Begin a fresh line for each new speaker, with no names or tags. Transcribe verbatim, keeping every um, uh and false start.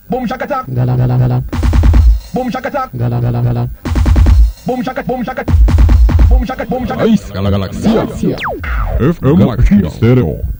Boom shakata.
Gala gala gala.
Boom shakata.
Gala gala gala.
Boom shakat. Boom shakat. Boom shakat. Boom shakat.
Nice, a la galaxia.
Galaxia.
F M Stereo.